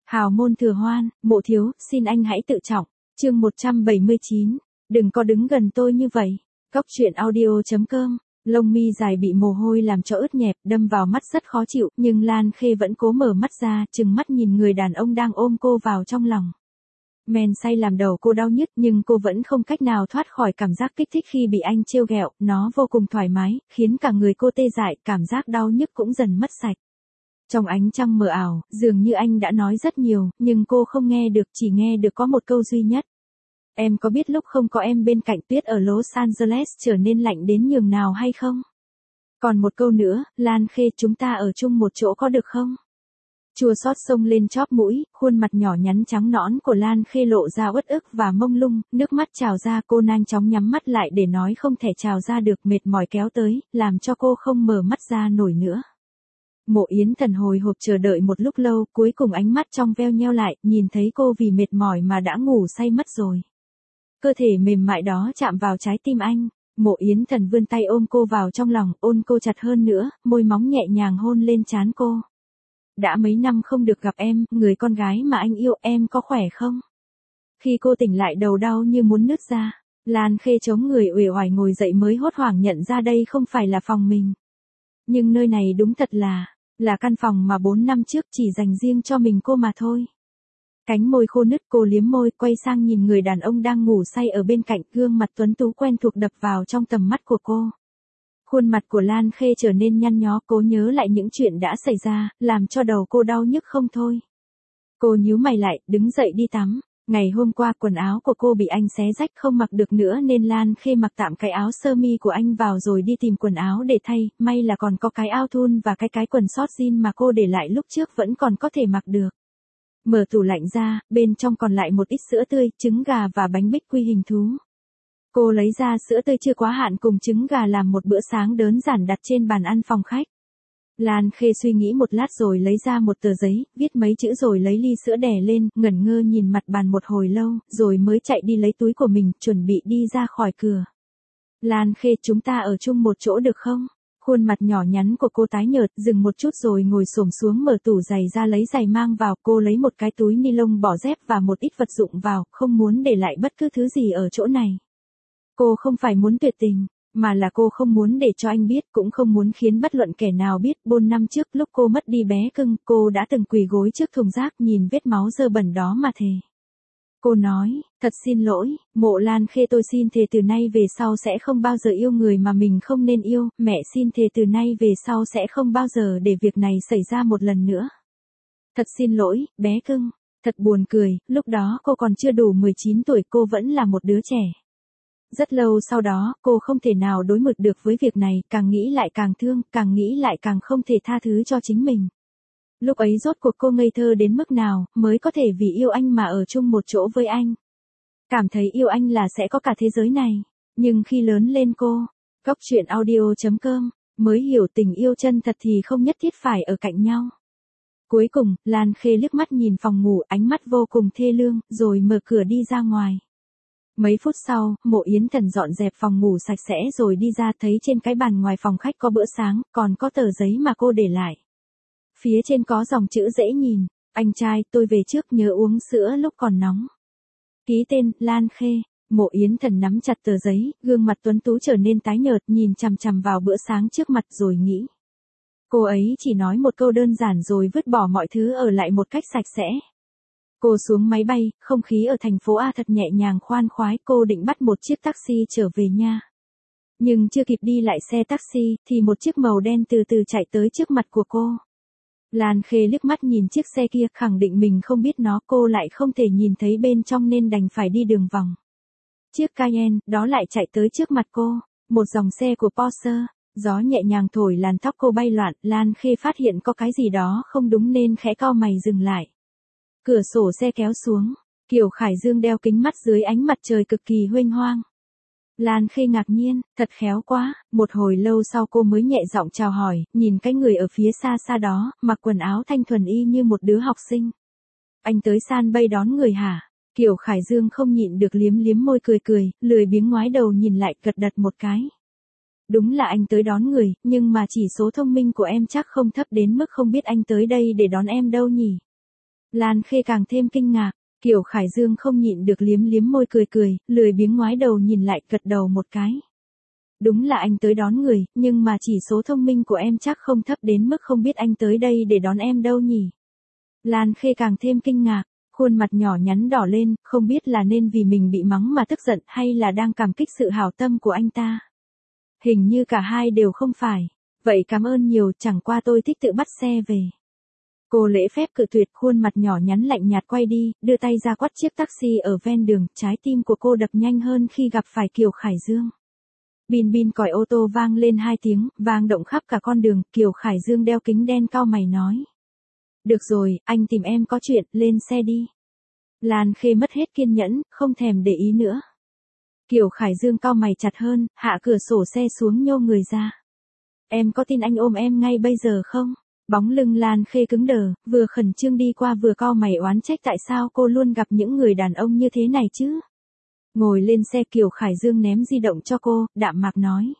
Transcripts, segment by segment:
Hào môn thừa hoan, mộ thiếu, xin anh hãy tự trọng. Chương 179. Đừng có đứng gần tôi như vậy. Góc truyện audio.com. Lông mi dài bị mồ hôi làm cho ướt nhẹp, đâm vào mắt rất khó chịu, nhưng Lan Khê vẫn cố mở mắt ra, trừng mắt nhìn người đàn ông đang ôm cô vào trong lòng. Men say làm đầu cô đau nhức, nhưng cô vẫn không cách nào thoát khỏi cảm giác kích thích khi bị anh trêu ghẹo, nó vô cùng thoải mái, khiến cả người cô tê dại, cảm giác đau nhức cũng dần mất sạch. Trong ánh trăng mờ ảo, dường như anh đã nói rất nhiều, nhưng cô không nghe được, chỉ nghe được có một câu duy nhất. Em có biết lúc không có em bên cạnh tuyết ở Los Angeles trở nên lạnh đến nhường nào hay không? Còn một câu nữa, Lan Khê, chúng ta ở chung một chỗ có được không? Chua xót xông lên chóp mũi, khuôn mặt nhỏ nhắn trắng nõn của Lan Khê lộ ra uất ức và mông lung, nước mắt trào ra, cô nhanh chóng nhắm mắt lại để nói không thể trào ra được, mệt mỏi kéo tới, làm cho cô không mở mắt ra nổi nữa. Mộ Yến Thần hồi hộp chờ đợi một lúc lâu, cuối cùng ánh mắt trong veo nheo lại, nhìn thấy cô vì mệt mỏi mà đã ngủ say mất rồi. Cơ thể mềm mại đó chạm vào trái tim anh, Mộ Yến Thần vươn tay ôm cô vào trong lòng, ôn cô chặt hơn nữa, môi móng nhẹ nhàng hôn lên trán cô. Đã mấy năm không được gặp em, người con gái mà anh yêu, em có khỏe không? Khi cô tỉnh lại đầu đau như muốn nứt ra, Lan Khê chống người uể oải ngồi dậy mới hốt hoảng nhận ra đây không phải là phòng mình. Nhưng nơi này đúng thật là căn phòng mà 4 năm trước chỉ dành riêng cho mình cô mà thôi. Cánh môi khô nứt, cô liếm môi, quay sang nhìn người đàn ông đang ngủ say ở bên cạnh, gương mặt tuấn tú quen thuộc đập vào trong tầm mắt của cô. Khuôn mặt của Lan Khê trở nên nhăn nhó, cố nhớ lại những chuyện đã xảy ra, làm cho đầu cô đau nhức không thôi. Cô nhíu mày lại, đứng dậy đi tắm. Ngày hôm qua quần áo của cô bị anh xé rách không mặc được nữa nên Lan Khê mặc tạm cái áo sơ mi của anh vào rồi đi tìm quần áo để thay, may là còn có cái ao thun và cái quần short jean mà cô để lại lúc trước vẫn còn có thể mặc được. Mở tủ lạnh ra, bên trong còn lại một ít sữa tươi, trứng gà và bánh bích quy hình thú. Cô lấy ra sữa tươi chưa quá hạn cùng trứng gà làm một bữa sáng đơn giản đặt trên bàn ăn phòng khách. Lan Khê suy nghĩ một lát rồi lấy ra một tờ giấy, viết mấy chữ rồi lấy ly sữa đè lên, ngẩn ngơ nhìn mặt bàn một hồi lâu, rồi mới chạy đi lấy túi của mình, chuẩn bị đi ra khỏi cửa. Lan Khê, chúng ta ở chung một chỗ được không? Khuôn mặt nhỏ nhắn của cô tái nhợt, dừng một chút rồi ngồi xổm xuống mở tủ giày ra lấy giày mang vào, cô lấy một cái túi ni lông bỏ dép và một ít vật dụng vào, không muốn để lại bất cứ thứ gì ở chỗ này. Cô không phải muốn tuyệt tình, mà là cô không muốn để cho anh biết, cũng không muốn khiến bất luận kẻ nào biết. 4 năm trước lúc cô mất đi bé cưng, cô đã từng quỳ gối trước thùng rác nhìn vết máu dơ bẩn đó mà thề. Cô nói, thật xin lỗi, Mộ Lan Khê, tôi xin thề từ nay về sau sẽ không bao giờ yêu người mà mình không nên yêu, mẹ xin thề từ nay về sau sẽ không bao giờ để việc này xảy ra một lần nữa. Thật xin lỗi, bé cưng. Thật buồn cười, lúc đó cô còn chưa đủ 19 tuổi, cô vẫn là một đứa trẻ. Rất lâu sau đó, cô không thể nào đối mặt được với việc này, càng nghĩ lại càng thương, càng nghĩ lại càng không thể tha thứ cho chính mình. Lúc ấy rốt cuộc cô ngây thơ đến mức nào, mới có thể vì yêu anh mà ở chung một chỗ với anh. Cảm thấy yêu anh là sẽ có cả thế giới này. Nhưng khi lớn lên cô, góc truyện audio.com, mới hiểu tình yêu chân thật thì không nhất thiết phải ở cạnh nhau. Cuối cùng, Lan Khê liếc mắt nhìn phòng ngủ, ánh mắt vô cùng thê lương, rồi mở cửa đi ra ngoài. Mấy phút sau, Mộ Yến Thần dọn dẹp phòng ngủ sạch sẽ rồi đi ra, thấy trên cái bàn ngoài phòng khách có bữa sáng, còn có tờ giấy mà cô để lại. Phía trên có dòng chữ dễ nhìn, anh trai, tôi về trước, nhớ uống sữa lúc còn nóng. Ký tên, Lan Khê. Mộ Yến Thần nắm chặt tờ giấy, gương mặt tuấn tú trở nên tái nhợt, nhìn chằm chằm vào bữa sáng trước mặt rồi nghĩ. Cô ấy chỉ nói một câu đơn giản rồi vứt bỏ mọi thứ ở lại một cách sạch sẽ. Cô xuống máy bay, không khí ở thành phố A thật nhẹ nhàng khoan khoái, cô định bắt một chiếc taxi trở về nhà. Nhưng chưa kịp đi lại xe taxi, thì một chiếc màu đen từ từ chạy tới trước mặt của cô. Lan Khê liếc mắt nhìn chiếc xe kia, khẳng định mình không biết nó, cô lại không thể nhìn thấy bên trong nên đành phải đi đường vòng. Chiếc Cayenne, đó lại chạy tới trước mặt cô, một dòng xe của Porsche, gió nhẹ nhàng thổi làn tóc cô bay loạn, Lan Khê phát hiện có cái gì đó không đúng nên khẽ cau mày dừng lại. Cửa sổ xe kéo xuống, Kiều Khải Dương đeo kính mắt dưới ánh mặt trời cực kỳ huênh hoang. Lan Khê ngạc nhiên, thật khéo quá, một hồi lâu sau cô mới nhẹ giọng chào hỏi, nhìn cái người ở phía xa xa đó, mặc quần áo thanh thuần y như một đứa học sinh. Anh tới San Bay đón người hả? Kiều Khải Dương không nhịn được liếm liếm môi cười cười, lười biếng ngoái đầu nhìn lại, gật đật một cái. Đúng là anh tới đón người, nhưng mà chỉ số thông minh của em chắc không thấp đến mức không biết anh tới đây để đón em đâu nhỉ? Lan Khê càng thêm kinh ngạc. Kiều Khải Dương không nhịn được liếm liếm môi cười cười, lười biếng ngoái đầu nhìn lại, gật đầu một cái. Đúng là anh tới đón người, nhưng mà chỉ số thông minh của em chắc không thấp đến mức không biết anh tới đây để đón em đâu nhỉ. Lan Khê càng thêm kinh ngạc, khuôn mặt nhỏ nhắn đỏ lên, không biết là nên vì mình bị mắng mà tức giận hay là đang cảm kích sự hảo tâm của anh ta. Hình như cả hai đều không phải. Vậy cảm ơn nhiều, chẳng qua tôi thích tự bắt xe về. Cô lễ phép cự tuyệt, khuôn mặt nhỏ nhắn lạnh nhạt quay đi, đưa tay ra quắt chiếc taxi ở ven đường, trái tim của cô đập nhanh hơn khi gặp phải Kiều Khải Dương. Bin bin còi ô tô vang lên 2 tiếng, vang động khắp cả con đường, Kiều Khải Dương đeo kính đen cau mày nói. Được rồi, anh tìm em có chuyện, lên xe đi. Lan Khê mất hết kiên nhẫn, không thèm để ý nữa. Kiều Khải Dương cau mày chặt hơn, hạ cửa sổ xe xuống nhô người ra. Em có tin anh ôm em ngay bây giờ không? Bóng lưng Lan Khê cứng đờ, vừa khẩn trương đi qua vừa cau mày oán trách tại sao cô luôn gặp những người đàn ông như thế này chứ. Ngồi lên xe, Kiều Khải Dương ném di động cho cô, đạm mạc nói.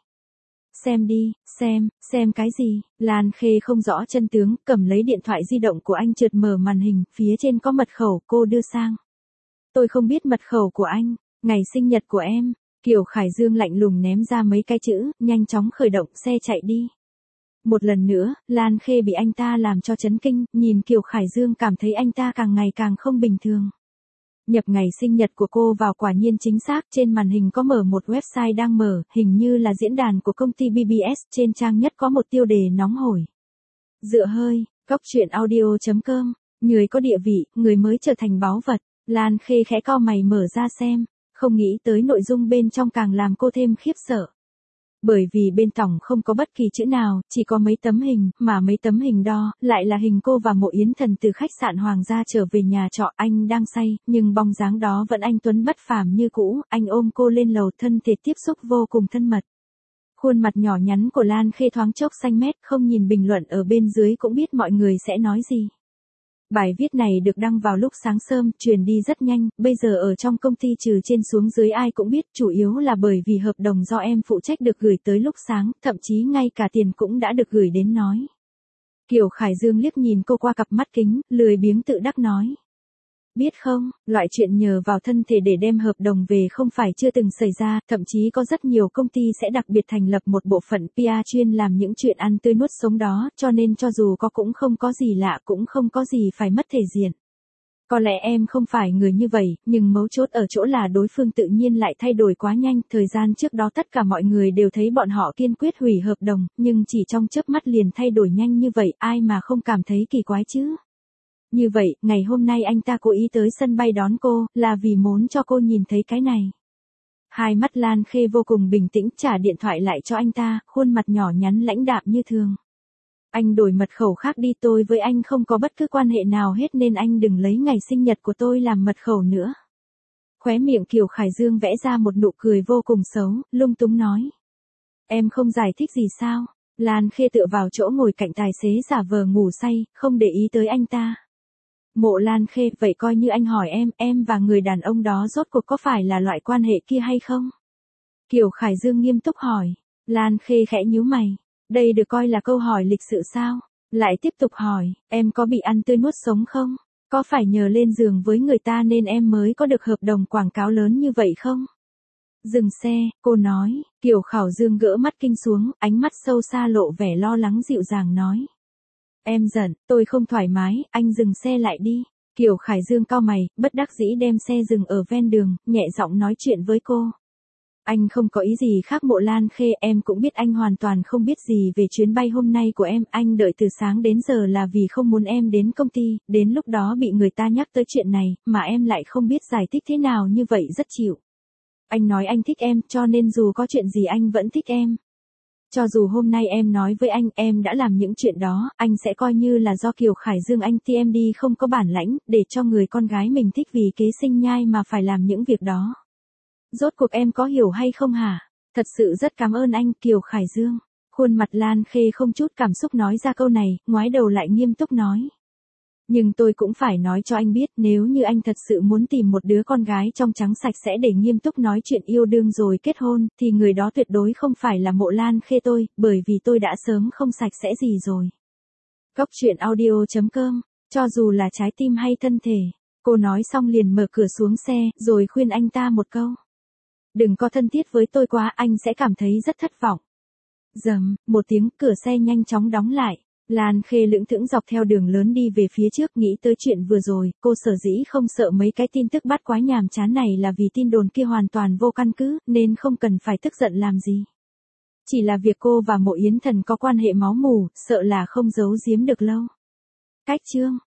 Xem đi, xem cái gì? Lan Khê không rõ chân tướng, cầm lấy điện thoại di động của anh trượt mở màn hình, phía trên có mật khẩu, cô đưa sang. Tôi không biết mật khẩu của anh, ngày sinh nhật của em. Kiều Khải Dương lạnh lùng ném ra mấy cái chữ, nhanh chóng khởi động xe chạy đi. Một lần nữa, Lan Khê bị anh ta làm cho chấn kinh, nhìn Kiều Khải Dương cảm thấy anh ta càng ngày càng không bình thường. Nhập ngày sinh nhật của cô vào quả nhiên chính xác, trên màn hình có mở một website đang mở, hình như là diễn đàn của công ty BBS, trên trang nhất có một tiêu đề nóng hổi. Dựa hơi, góc truyện audio.com, người có địa vị, người mới trở thành báu vật. Lan Khê khẽ cau mày mở ra xem, không nghĩ tới nội dung bên trong càng làm cô thêm khiếp sợ. Bởi vì bên trong không có bất kỳ chữ nào, chỉ có mấy tấm hình, mà mấy tấm hình đó, lại là hình cô và Mộ Yến Thần từ khách sạn Hoàng gia trở về nhà trọ. Anh đang say, nhưng bóng dáng đó vẫn anh tuấn bất phàm như cũ, anh ôm cô lên lầu, thân thể tiếp xúc vô cùng thân mật. Khuôn mặt nhỏ nhắn của Lan Khê thoáng chốc xanh mét, không nhìn bình luận ở bên dưới cũng biết mọi người sẽ nói gì. Bài viết này được đăng vào lúc sáng sớm, truyền đi rất nhanh, bây giờ ở trong công ty trừ trên xuống dưới ai cũng biết, chủ yếu là bởi vì hợp đồng do em phụ trách được gửi tới lúc sáng, thậm chí ngay cả tiền cũng đã được gửi đến nói. Kiều Khải Dương liếc nhìn cô qua cặp mắt kính, lười biếng tự đắc nói. Biết không, loại chuyện nhờ vào thân thể để đem hợp đồng về không phải chưa từng xảy ra, thậm chí có rất nhiều công ty sẽ đặc biệt thành lập một bộ phận PR chuyên làm những chuyện ăn tươi nuốt sống đó, cho nên cho dù có cũng không có gì lạ, cũng không có gì phải mất thể diện. Có lẽ em không phải người như vậy, nhưng mấu chốt ở chỗ là đối phương tự nhiên lại thay đổi quá nhanh, thời gian trước đó tất cả mọi người đều thấy bọn họ kiên quyết hủy hợp đồng, nhưng chỉ trong chớp mắt liền thay đổi nhanh như vậy, ai mà không cảm thấy kỳ quái chứ? Như vậy, ngày hôm nay anh ta cố ý tới sân bay đón cô, là vì muốn cho cô nhìn thấy cái này. Hai mắt Lan Khê vô cùng bình tĩnh, trả điện thoại lại cho anh ta, khuôn mặt nhỏ nhắn lãnh đạm như thường. Anh đổi mật khẩu khác đi, tôi với anh không có bất cứ quan hệ nào hết nên anh đừng lấy ngày sinh nhật của tôi làm mật khẩu nữa. Khóe miệng Kiều Khải Dương vẽ ra một nụ cười vô cùng xấu, lung túng nói. Em không giải thích gì sao? Lan Khê tựa vào chỗ ngồi cạnh tài xế giả vờ ngủ say, không để ý tới anh ta. Mộ Lan Khê, vậy coi như anh hỏi em và người đàn ông đó rốt cuộc có phải là loại quan hệ kia hay không? Kiều Khải Dương nghiêm túc hỏi. Lan Khê khẽ nhíu mày. Đây được coi là câu hỏi lịch sự sao? Lại tiếp tục hỏi, em có bị ăn tươi nuốt sống không? Có phải nhờ lên giường với người ta nên em mới có được hợp đồng quảng cáo lớn như vậy không? Dừng xe, cô nói. Kiều Khải Dương gỡ mắt kinh xuống, ánh mắt sâu xa lộ vẻ lo lắng dịu dàng nói. Em giận, tôi không thoải mái, anh dừng xe lại đi. Kiều Khải Dương cau mày, bất đắc dĩ đem xe dừng ở ven đường, nhẹ giọng nói chuyện với cô. Anh không có ý gì khác Mộ Lan Khê, em cũng biết anh hoàn toàn không biết gì về chuyến bay hôm nay của em, anh đợi từ sáng đến giờ là vì không muốn em đến công ty, đến lúc đó bị người ta nhắc tới chuyện này, mà em lại không biết giải thích thế nào như vậy rất chịu. Anh nói anh thích em, cho nên dù có chuyện gì anh vẫn thích em. Cho dù hôm nay em nói với anh em đã làm những chuyện đó, anh sẽ coi như là do Kiều Khải Dương anh TMD không có bản lãnh, để cho người con gái mình thích vì kế sinh nhai mà phải làm những việc đó. Rốt cuộc em có hiểu hay không hả? Thật sự rất cảm ơn anh, Kiều Khải Dương. Khuôn mặt Lan Khê không chút cảm xúc nói ra câu này, ngoái đầu lại nghiêm túc nói. Nhưng tôi cũng phải nói cho anh biết, nếu như anh thật sự muốn tìm một đứa con gái trong trắng sạch sẽ để nghiêm túc nói chuyện yêu đương rồi kết hôn, thì người đó tuyệt đối không phải là Mộ Lan Khê tôi, bởi vì tôi đã sớm không sạch sẽ gì rồi. Góc truyện audio.com Cho dù là trái tim hay thân thể. Cô nói xong liền mở cửa xuống xe, rồi khuyên anh ta một câu. Đừng có thân thiết với tôi quá, anh sẽ cảm thấy rất thất vọng. Rầm, một tiếng, cửa xe nhanh chóng đóng lại. Lan Khê lững thững dọc theo đường lớn đi về phía trước, nghĩ tới chuyện vừa rồi, cô sở dĩ không sợ mấy cái tin tức bắt quái nhàm chán này là vì tin đồn kia hoàn toàn vô căn cứ, nên không cần phải tức giận làm gì. Chỉ là việc cô và Mộ Yến Thần có quan hệ máu mủ, sợ là không giấu giếm được lâu. Cách chương